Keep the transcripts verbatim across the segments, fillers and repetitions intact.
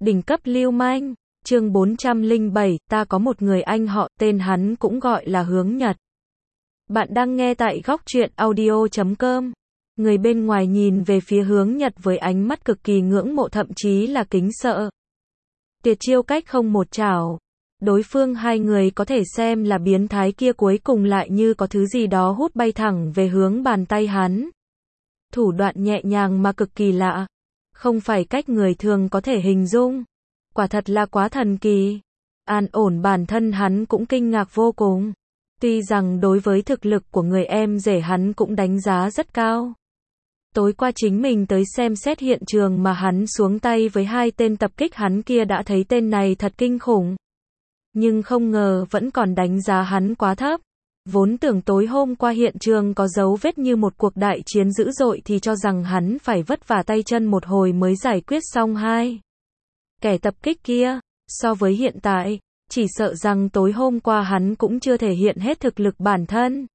Đỉnh cấp lưu manh, chương bốn trăm lẻ bảy, ta có một người anh họ, tên hắn cũng gọi là Hướng Nhật. Bạn đang nghe tại góc truyện audio chấm com. Người bên ngoài nhìn về phía Hướng Nhật với ánh mắt cực kỳ ngưỡng mộ, thậm chí là kính sợ. Tuyệt chiêu cách không một chảo. Đối phương hai người có thể xem là biến thái kia cuối cùng lại như có thứ gì đó hút bay thẳng về hướng bàn tay hắn. Thủ đoạn nhẹ nhàng mà cực kỳ lạ. Không phải cách người thường có thể hình dung. Quả thật là quá thần kỳ. An ổn bản thân hắn cũng kinh ngạc vô cùng. Tuy rằng đối với thực lực của người em rể hắn cũng đánh giá rất cao. Tối qua chính mình tới xem xét hiện trường mà hắn xuống tay với hai tên tập kích hắn kia đã thấy tên này thật kinh khủng. Nhưng không ngờ vẫn còn đánh giá hắn quá thấp. Vốn tưởng tối hôm qua hiện trường có dấu vết như một cuộc đại chiến dữ dội thì cho rằng hắn phải vất vả tay chân một hồi mới giải quyết xong hai kẻ tập kích kia. So với hiện tại, chỉ sợ rằng tối hôm qua hắn cũng chưa thể hiện hết thực lực bản thân.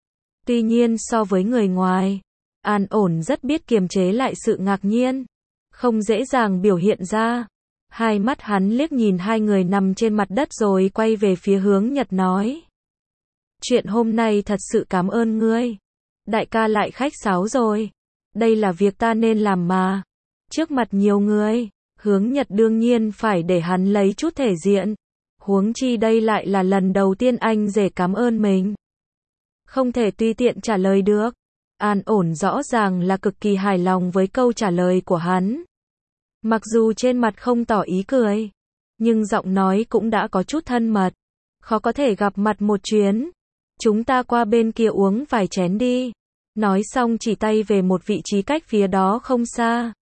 Tuy nhiên so với người ngoài, An ổn rất biết kiềm chế lại sự ngạc nhiên. Không dễ dàng biểu hiện ra. Hai mắt hắn liếc nhìn hai người nằm trên mặt đất rồi quay về phía Hướng Nhật nói. Chuyện hôm nay thật sự cảm ơn ngươi. Đại ca lại khách sáo rồi. Đây là việc ta nên làm mà. Trước mặt nhiều người, Hướng Nhật đương nhiên phải để hắn lấy chút thể diện. Huống chi đây lại là lần đầu tiên anh rể cảm ơn mình. Không thể tùy tiện trả lời được. An ổn rõ ràng là cực kỳ hài lòng với câu trả lời của hắn. Mặc dù trên mặt không tỏ ý cười, nhưng giọng nói cũng đã có chút thân mật. Khó có thể gặp mặt một chuyến. Chúng ta qua bên kia uống vài chén đi. Nói xong chỉ tay về một vị trí cách phía đó không xa.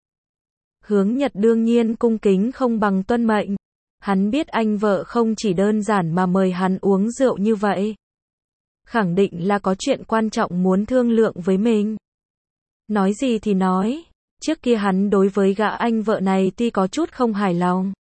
Hướng Nhật đương nhiên cung kính không bằng tuân mệnh. Hắn biết anh vợ không chỉ đơn giản mà mời hắn uống rượu như vậy. Khẳng định là có chuyện quan trọng muốn thương lượng với mình. Nói gì thì nói. Trước kia hắn đối với gã anh vợ này tuy có chút không hài lòng.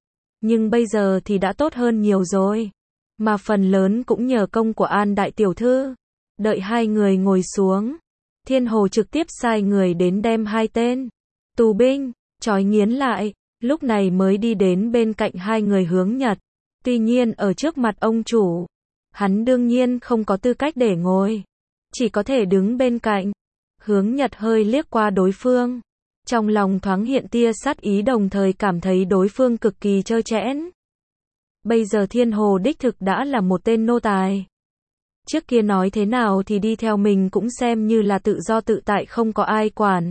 Nhưng bây giờ thì đã tốt hơn nhiều rồi. Mà phần lớn cũng nhờ công của An đại tiểu thư. Đợi hai người ngồi xuống, Thiên Hồ trực tiếp sai người đến đem hai tên tù binh trói nghiến lại, lúc này mới đi đến bên cạnh hai người Hướng Nhật. Tuy nhiên ở trước mặt ông chủ, hắn đương nhiên không có tư cách để ngồi, chỉ có thể đứng bên cạnh. Hướng Nhật hơi liếc qua đối phương, trong lòng thoáng hiện tia sát ý, đồng thời cảm thấy đối phương cực kỳ trơ trẽn. Bây giờ Thiên Hồ đích thực đã là một tên nô tài. Trước kia nói thế nào thì đi theo mình cũng xem như là tự do tự tại, không có ai quản.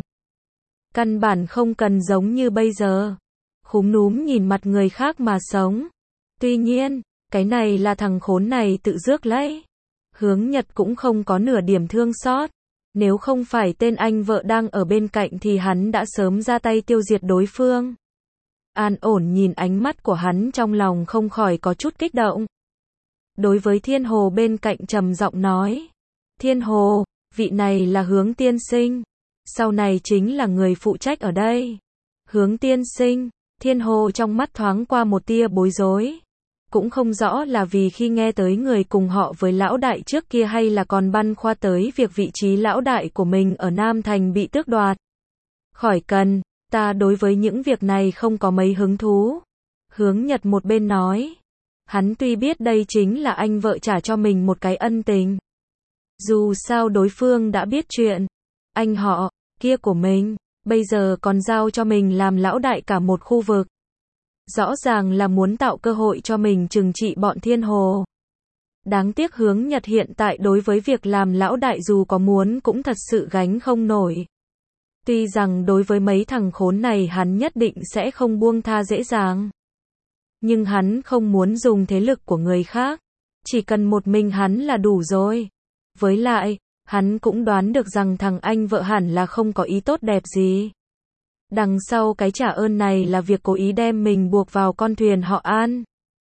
Căn bản không cần giống như bây giờ, khúm núm nhìn mặt người khác mà sống. Tuy nhiên, cái này là thằng khốn này tự rước lấy. Hướng Nhật cũng không có nửa điểm thương xót. Nếu không phải tên anh vợ đang ở bên cạnh thì hắn đã sớm ra tay tiêu diệt đối phương. An ổn nhìn ánh mắt của hắn trong lòng không khỏi có chút kích động. Đối với Thiên Hồ bên cạnh trầm giọng nói. Thiên Hồ, vị này là Hướng tiên sinh. Sau này chính là người phụ trách ở đây. Hướng tiên sinh, Thiên Hồ trong mắt thoáng qua một tia bối rối. Cũng không rõ là vì khi nghe tới người cùng họ với lão đại trước kia hay là còn băn khoăn tới việc vị trí lão đại của mình ở Nam Thành bị tước đoạt. Khỏi cần, ta đối với những việc này không có mấy hứng thú. Hướng Nhật một bên nói. Hắn tuy biết đây chính là anh vợ trả cho mình một cái ân tình. Dù sao đối phương đã biết chuyện. Anh họ kia của mình, bây giờ còn giao cho mình làm lão đại cả một khu vực. Rõ ràng là muốn tạo cơ hội cho mình trừng trị bọn Thiên Hồ. Đáng tiếc Hướng Nhật hiện tại đối với việc làm lão đại dù có muốn cũng thật sự gánh không nổi. Tuy rằng đối với mấy thằng khốn này hắn nhất định sẽ không buông tha dễ dàng. Nhưng hắn không muốn dùng thế lực của người khác. Chỉ cần một mình hắn là đủ rồi. Với lại, hắn cũng đoán được rằng thằng anh vợ hẳn là không có ý tốt đẹp gì. Đằng sau cái trả ơn này là việc cố ý đem mình buộc vào con thuyền họ An.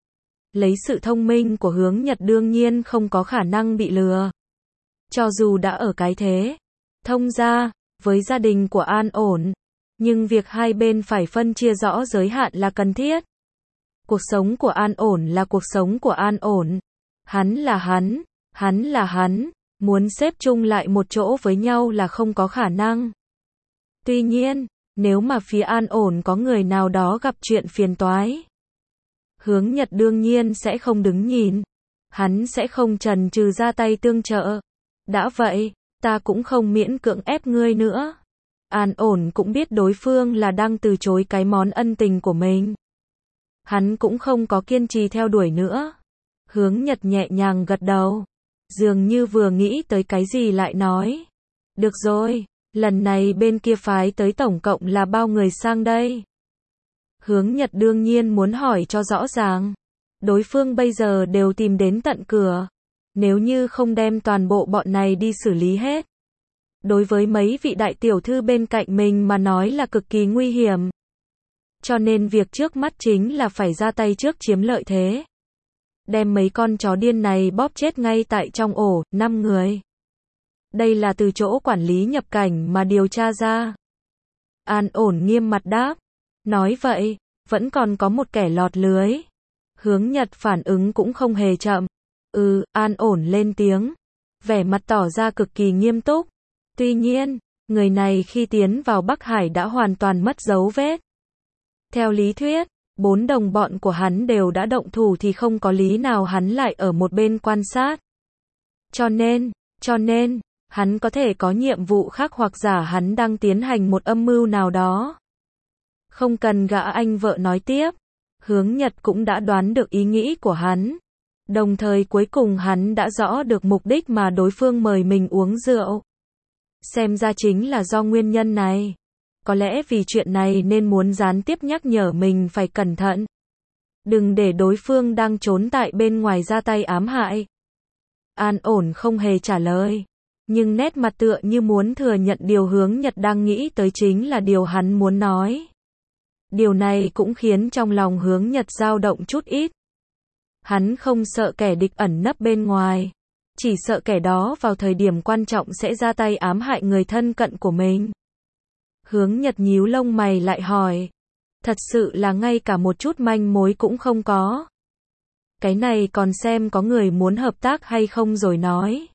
Lấy sự thông minh của Hướng Nhật đương nhiên không có khả năng bị lừa. Cho dù đã ở cái thế thông gia với gia đình của An ổn, nhưng việc hai bên phải phân chia rõ giới hạn là cần thiết. Cuộc sống của An ổn là cuộc sống của An ổn. Hắn là hắn, hắn là hắn, muốn xếp chung lại một chỗ với nhau là không có khả năng. Tuy nhiên, nếu mà phía An Ổn có người nào đó gặp chuyện phiền toái. Hướng Nhật đương nhiên sẽ không đứng nhìn. Hắn sẽ không chần chừ ra tay tương trợ. Đã vậy, ta cũng không miễn cưỡng ép ngươi nữa. An Ổn cũng biết đối phương là đang từ chối cái món ân tình của mình. Hắn cũng không có kiên trì theo đuổi nữa. Hướng Nhật nhẹ nhàng gật đầu. Dường như vừa nghĩ tới cái gì lại nói. Được rồi, lần này bên kia phái tới tổng cộng là bao người sang đây? Hướng Nhật đương nhiên muốn hỏi cho rõ ràng. Đối phương bây giờ đều tìm đến tận cửa. Nếu như không đem toàn bộ bọn này đi xử lý hết. Đối với mấy vị đại tiểu thư bên cạnh mình mà nói là cực kỳ nguy hiểm. Cho nên việc trước mắt chính là phải ra tay trước chiếm lợi thế. Đem mấy con chó điên này bóp chết ngay tại trong ổ, năm người. Đây là từ chỗ quản lý nhập cảnh mà điều tra ra. An Ổn nghiêm mặt đáp. Nói vậy, vẫn còn có một kẻ lọt lưới. Hướng Nhật phản ứng cũng không hề chậm. Ừ, An Ổn lên tiếng. Vẻ mặt tỏ ra cực kỳ nghiêm túc. Tuy nhiên, người này khi tiến vào Bắc Hải đã hoàn toàn mất dấu vết. Theo lý thuyết, bốn đồng bọn của hắn đều đã động thủ thì không có lý nào hắn lại ở một bên quan sát. Cho nên, cho nên, hắn có thể có nhiệm vụ khác hoặc giả hắn đang tiến hành một âm mưu nào đó. Không cần gã anh vợ nói tiếp. Hướng Nhật cũng đã đoán được ý nghĩ của hắn. Đồng thời cuối cùng hắn đã rõ được mục đích mà đối phương mời mình uống rượu. Xem ra chính là do nguyên nhân này. Có lẽ vì chuyện này nên muốn gián tiếp nhắc nhở mình phải cẩn thận. Đừng để đối phương đang trốn tại bên ngoài ra tay ám hại. An Ổn không hề trả lời. Nhưng nét mặt tựa như muốn thừa nhận điều Hướng Nhật đang nghĩ tới chính là điều hắn muốn nói. Điều này cũng khiến trong lòng Hướng Nhật dao động chút ít. Hắn không sợ kẻ địch ẩn nấp bên ngoài. Chỉ sợ kẻ đó vào thời điểm quan trọng sẽ ra tay ám hại người thân cận của mình. Hướng Nhật nhíu lông mày lại hỏi. Thật sự là ngay cả một chút manh mối cũng không có. Cái này còn xem có người muốn hợp tác hay không rồi nói.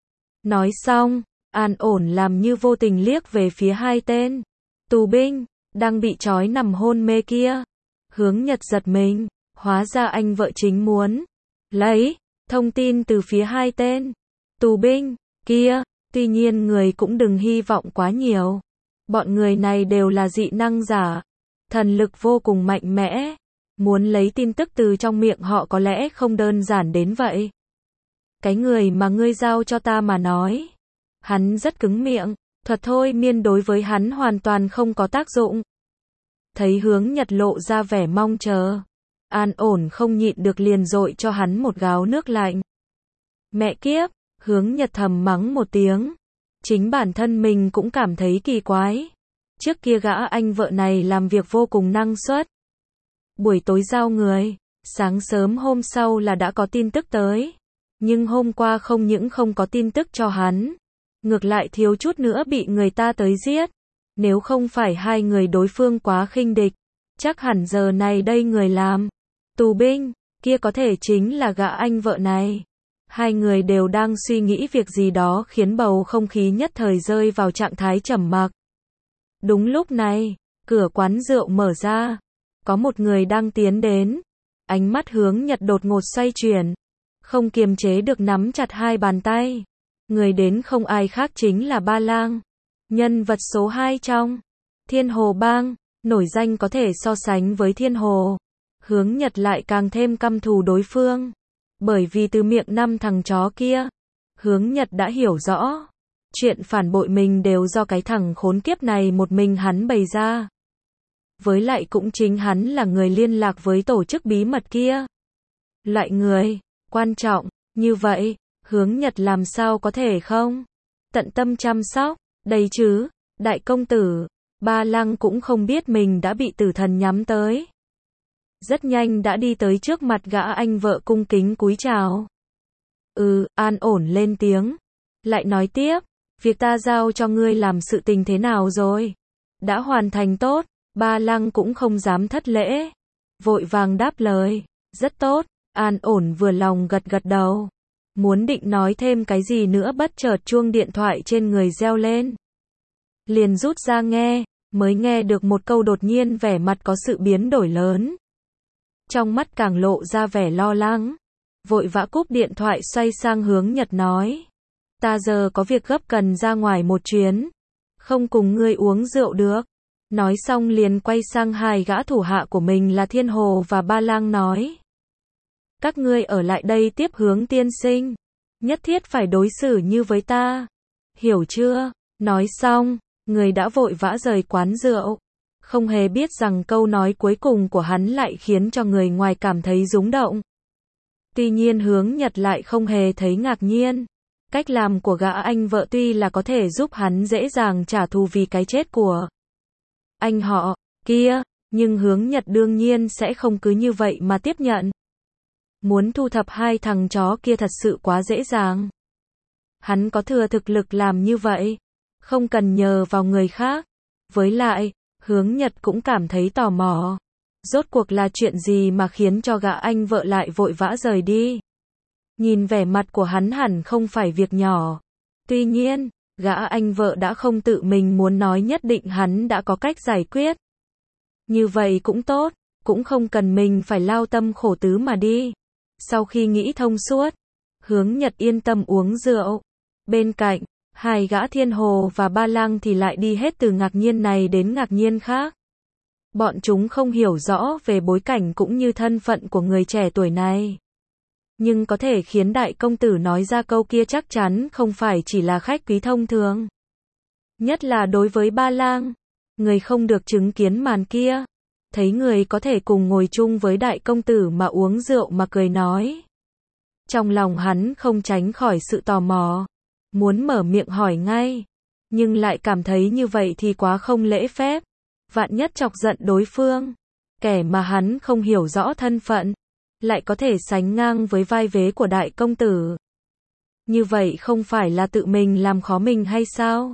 Nói xong, An Ổn làm như vô tình liếc về phía hai tên tù binh đang bị trói nằm hôn mê kia. Hướng Nhật giật mình, hóa ra anh vợ chính muốn lấy thông tin từ phía hai tên tù binh kia. Tuy nhiên người cũng đừng hy vọng quá nhiều. Bọn người này đều là dị năng giả, thần lực vô cùng mạnh mẽ. Muốn lấy tin tức từ trong miệng họ có lẽ không đơn giản đến vậy. Cái người mà ngươi giao cho ta mà nói. Hắn rất cứng miệng, thuật thôi miên đối với hắn hoàn toàn không có tác dụng. Thấy Hướng Nhật lộ ra vẻ mong chờ. An Ổn không nhịn được liền dội cho hắn một gáo nước lạnh. Mẹ kiếp, Hướng Nhật thầm mắng một tiếng. Chính bản thân mình cũng cảm thấy kỳ quái. Trước kia gã anh vợ này làm việc vô cùng năng suất. Buổi tối giao người, sáng sớm hôm sau là đã có tin tức tới. Nhưng hôm qua không những không có tin tức cho hắn, ngược lại thiếu chút nữa bị người ta tới giết. Nếu không phải hai người đối phương quá khinh địch, chắc hẳn giờ này đây người làm tù binh kia có thể chính là gã anh vợ này. Hai người đều đang suy nghĩ việc gì đó khiến bầu không khí nhất thời rơi vào trạng thái trầm mặc. Đúng lúc này, cửa quán rượu mở ra. Có một người đang tiến đến. Ánh mắt Hướng Nhật đột ngột xoay chuyển. Không kiềm chế được nắm chặt hai bàn tay. Người đến không ai khác chính là Ba Lang. Nhân vật số hai trong Thiên Hồ Bang, nổi danh có thể so sánh với Thiên Hồ. Hướng Nhật lại càng thêm căm thù đối phương. Bởi vì từ miệng năm thằng chó kia, Hướng Nhật đã hiểu rõ. Chuyện phản bội mình đều do cái thằng khốn kiếp này một mình hắn bày ra. Với lại cũng chính hắn là người liên lạc với tổ chức bí mật kia. Loại người quan trọng như vậy, Hướng Nhật làm sao có thể không tận tâm chăm sóc, đây chứ. Đại công tử, Ba Lang cũng không biết mình đã bị tử thần nhắm tới. Rất nhanh đã đi tới trước mặt gã anh vợ cung kính cúi chào. Ừ, An Ổn lên tiếng. Lại nói tiếp, việc ta giao cho ngươi làm sự tình thế nào rồi? Đã hoàn thành tốt. Ba Lang cũng không dám thất lễ. Vội vàng đáp lời. Rất tốt. An Ổn vừa lòng gật gật đầu. Muốn định nói thêm cái gì nữa bất chợt chuông điện thoại trên người reo lên. Liền rút ra nghe. Mới nghe được một câu đột nhiên vẻ mặt có sự biến đổi lớn. Trong mắt càng lộ ra vẻ lo lắng. Vội vã cúp điện thoại xoay sang hướng Nhật nói. Ta giờ có việc gấp cần ra ngoài một chuyến. Không cùng ngươi uống rượu được. Nói xong liền quay sang hai gã thủ hạ của mình là Thiên Hồ và Ba Lang nói. Các ngươi ở lại đây tiếp Hướng tiên sinh. Nhất thiết phải đối xử như với ta. Hiểu chưa? Nói xong, người đã vội vã rời quán rượu. Không hề biết rằng câu nói cuối cùng của hắn lại khiến cho người ngoài cảm thấy rúng động. Tuy nhiên Hướng Nhật lại không hề thấy ngạc nhiên. Cách làm của gã anh vợ tuy là có thể giúp hắn dễ dàng trả thù vì cái chết của anh họ kia, nhưng Hướng Nhật đương nhiên sẽ không cứ như vậy mà tiếp nhận. Muốn thu thập hai thằng chó kia thật sự quá dễ dàng. Hắn có thừa thực lực làm như vậy, không cần nhờ vào người khác. Với lại, Hướng Nhật cũng cảm thấy tò mò. Rốt cuộc là chuyện gì mà khiến cho gã anh vợ lại vội vã rời đi? Nhìn vẻ mặt của hắn hẳn không phải việc nhỏ. Tuy nhiên, gã anh vợ đã không tự mình muốn nói, nhất định hắn đã có cách giải quyết. Như vậy cũng tốt, cũng không cần mình phải lao tâm khổ tứ mà đi. Sau khi nghĩ thông suốt, Hướng Nhật yên tâm uống rượu. Bên cạnh, hai gã Thiên Hồ và Ba Lang thì lại đi hết từ ngạc nhiên này đến ngạc nhiên khác. Bọn chúng không hiểu rõ về bối cảnh cũng như thân phận của người trẻ tuổi này. Nhưng có thể khiến đại công tử nói ra câu kia chắc chắn không phải chỉ là khách quý thông thường. Nhất là đối với Ba Lang, người không được chứng kiến màn kia. Thấy người có thể cùng ngồi chung với đại công tử mà uống rượu mà cười nói. Trong lòng hắn không tránh khỏi sự tò mò. Muốn mở miệng hỏi ngay. Nhưng lại cảm thấy như vậy thì quá không lễ phép. Vạn nhất chọc giận đối phương. Kẻ mà hắn không hiểu rõ thân phận. Lại có thể sánh ngang với vai vế của đại công tử. Như vậy không phải là tự mình làm khó mình hay sao?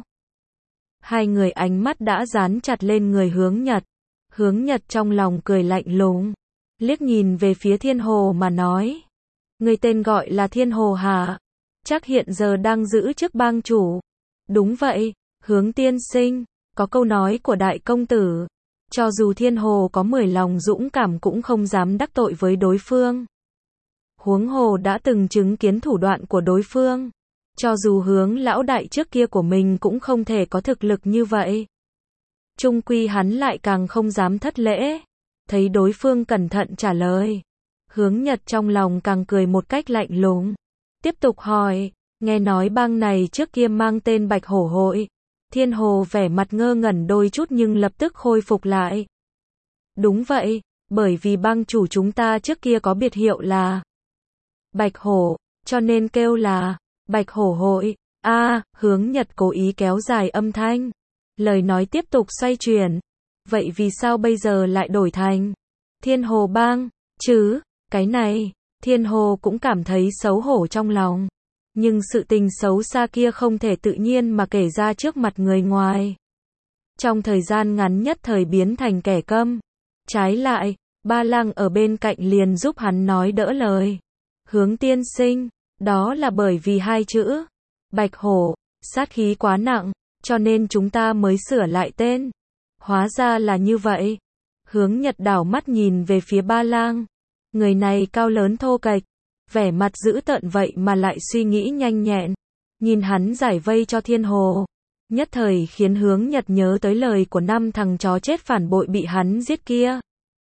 Hai người ánh mắt đã dán chặt lên người Hướng Nhật. Hướng Nhật trong lòng cười lạnh lùng. Liếc nhìn về phía Thiên Hồ mà nói. Người tên gọi là Thiên Hồ hả? Chắc hiện giờ đang giữ chức bang chủ. Đúng vậy, Hướng tiên sinh. Có câu nói của đại công tử. Cho dù Thiên Hồ có mười lòng dũng cảm cũng không dám đắc tội với đối phương. Huống hồ đã từng chứng kiến thủ đoạn của đối phương. Cho dù Hướng lão đại trước kia của mình cũng không thể có thực lực như vậy. Chung quy hắn lại càng không dám thất lễ. Thấy đối phương cẩn thận trả lời. Hướng Nhật trong lòng càng cười một cách lạnh lùng. Tiếp tục hỏi, nghe nói bang này trước kia mang tên Bạch Hổ Hội. Thiên Hồ vẻ mặt ngơ ngẩn đôi chút nhưng lập tức khôi phục lại. Đúng vậy, bởi vì bang chủ chúng ta trước kia có biệt hiệu là Bạch Hổ, cho nên kêu là Bạch Hổ Hội. A, à, Hướng Nhật cố ý kéo dài âm thanh. Lời nói tiếp tục xoay chuyển. Vậy vì sao bây giờ lại đổi thành Thiên Hồ bang, chứ? Cái này, Thiên Hồ cũng cảm thấy xấu hổ trong lòng. Nhưng sự tình xấu xa kia không thể tự nhiên mà kể ra trước mặt người ngoài. Trong thời gian ngắn nhất thời biến thành kẻ câm. Trái lại, Ba Lang ở bên cạnh liền giúp hắn nói đỡ lời. Hướng tiên sinh, đó là bởi vì hai chữ Bạch Hổ, sát khí quá nặng, cho nên chúng ta mới sửa lại tên. Hóa ra là như vậy. Hướng Nhật đảo mắt nhìn về phía Ba Lang. Người này cao lớn thô kệch, vẻ mặt dữ tợn vậy mà lại suy nghĩ nhanh nhẹn. Nhìn hắn giải vây cho Thiên Hồ. Nhất thời khiến Hướng Nhật nhớ tới lời của năm thằng chó chết phản bội bị hắn giết kia.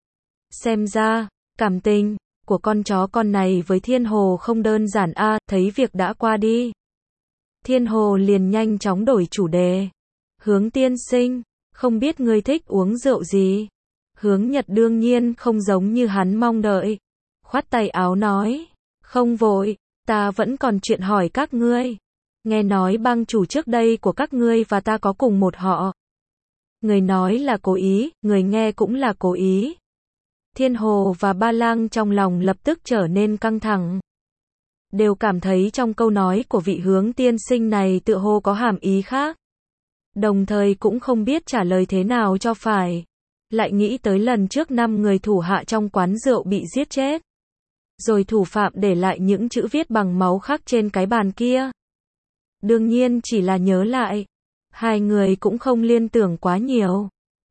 Xem ra, cảm tình của con chó con này với Thiên Hồ không đơn giản a. À, thấy việc đã qua đi. Thiên Hồ liền nhanh chóng đổi chủ đề. Hướng tiên sinh, không biết ngươi thích uống rượu gì? Hướng Nhật đương nhiên không giống như hắn mong đợi. Khoát tay áo nói. Không vội, ta vẫn còn chuyện hỏi các ngươi. Nghe nói bang chủ trước đây của các ngươi và ta có cùng một họ. Người nói là cố ý, người nghe cũng là cố ý. Thiên Hồ và Ba Lang trong lòng lập tức trở nên căng thẳng. Đều cảm thấy trong câu nói của vị Hướng tiên sinh này tựa hồ có hàm ý khác. Đồng thời cũng không biết trả lời thế nào cho phải. Lại nghĩ tới lần trước năm người thủ hạ trong quán rượu bị giết chết. Rồi thủ phạm để lại những chữ viết bằng máu khắc trên cái bàn kia. Đương nhiên chỉ là nhớ lại. Hai người cũng không liên tưởng quá nhiều.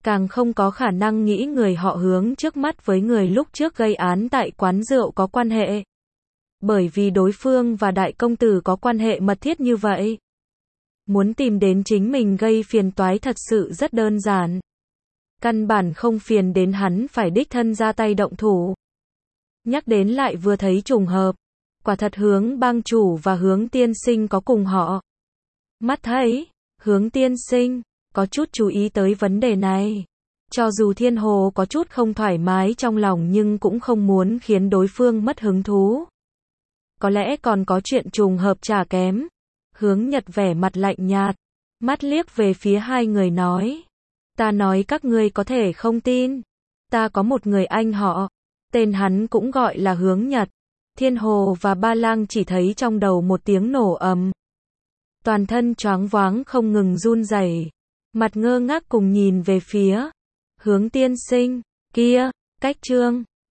Càng không có khả năng nghĩ người họ Hướng trước mắt với người lúc trước gây án tại quán rượu có quan hệ. Bởi vì đối phương và đại công tử có quan hệ mật thiết như vậy. Muốn tìm đến chính mình gây phiền toái thật sự rất đơn giản. Căn bản không phiền đến hắn phải đích thân ra tay động thủ. Nhắc đến lại vừa thấy trùng hợp. Quả thật Hướng bang chủ và Hướng tiên sinh có cùng họ. Mắt thấy, Hướng tiên sinh có chút chú ý tới vấn đề này. Cho dù Thiên Hồ có chút không thoải mái trong lòng nhưng cũng không muốn khiến đối phương mất hứng thú. Có lẽ còn có chuyện trùng hợp chả kém. Hướng Nhật vẻ mặt lạnh nhạt, mắt liếc về phía hai người nói. Ta nói các ngươi có thể không tin. Ta có một người anh họ. Tên hắn cũng gọi là Hướng Nhật. Thiên Hồ và Ba Lang chỉ thấy trong đầu một tiếng nổ ầm. Toàn thân choáng váng không ngừng run rẩy, mặt ngơ ngác cùng nhìn về phía Hướng tiên sinh kia, cách Trương